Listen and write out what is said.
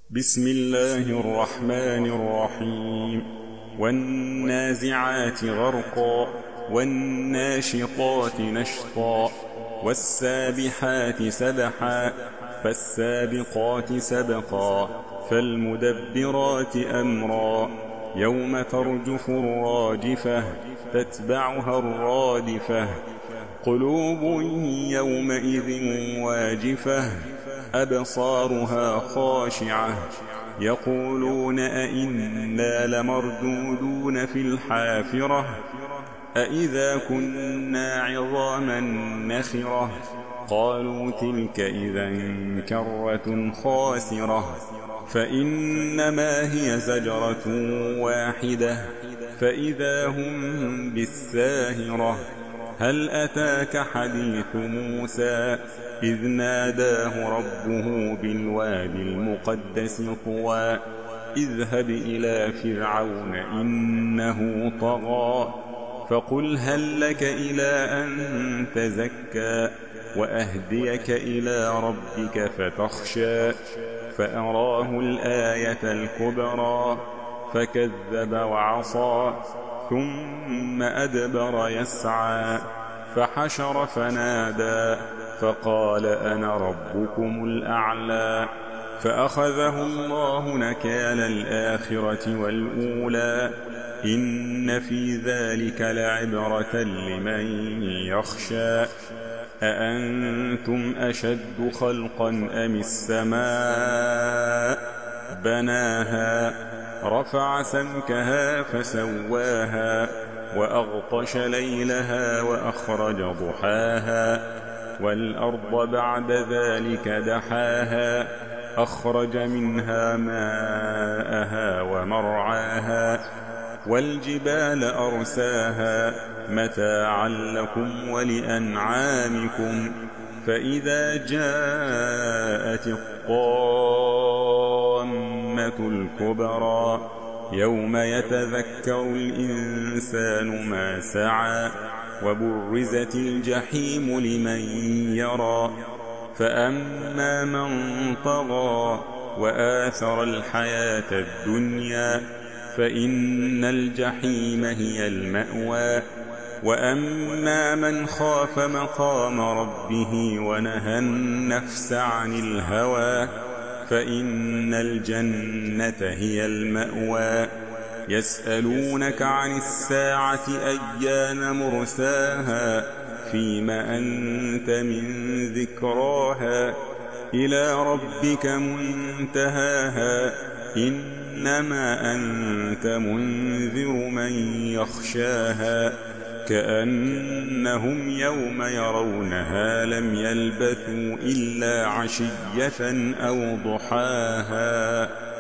بسم الله الرحمن الرحيم والنازعات غرقا والناشطات نشطا والسابحات سبحا فالسابقات سبقا فالمدبرات أمرا يوم ترجف الراجفة تتبعها الرادفة قلوب يومئذ واجفة أبصارها خاشعة يقولون أئنا لمردودون في الحافرة أئذا كنا عظاما نخرة قالوا تلك إذا كرة خاسرة فإنما هي زجرة واحدة فإذا هم بالساهرة هل أتاك حديث موسى إذ ناداه ربه بالوادي المقدس طوى اذهب إلى فرعون إنه طغى فقل هل لك إلى أن تزكى وأهديك إلى ربك فتخشى فأراه الآية الكبرى فكذب وعصى ثم أدبر يسعى فحشر فنادى فقال أنا ربكم الأعلى فأخذه الله نكال الآخرة والأولى إن في ذلك لعبرة لمن يخشى أأنتم أشد خلقا أم السماء بناها رفع سمكها فسواها وأغطش ليلها وأخرج ضحاها والأرض بعد ذلك دحاها أخرج منها ماءها ومرعاها والجبال أرساها متاعا لكم ولأنعامكم فإذا جاءت الطامة الكبرى يوم يتذكر الإنسان ما سعى وبرزت الجحيم لمن يرى فأما من طغى وآثر الحياة الدنيا فإن الجحيم هي المأوى وأما من خاف مقام ربه ونهى النفس عن الهوى فإن الجنة هي المأوى يسألونك عن الساعة أيان مرساها فيم أنت من ذكراها إلى ربك منتهاها إنما أنت منذر من يخشاها كأنهم يوم يرونها لم يلبثوا إلا عشية أو ضحاها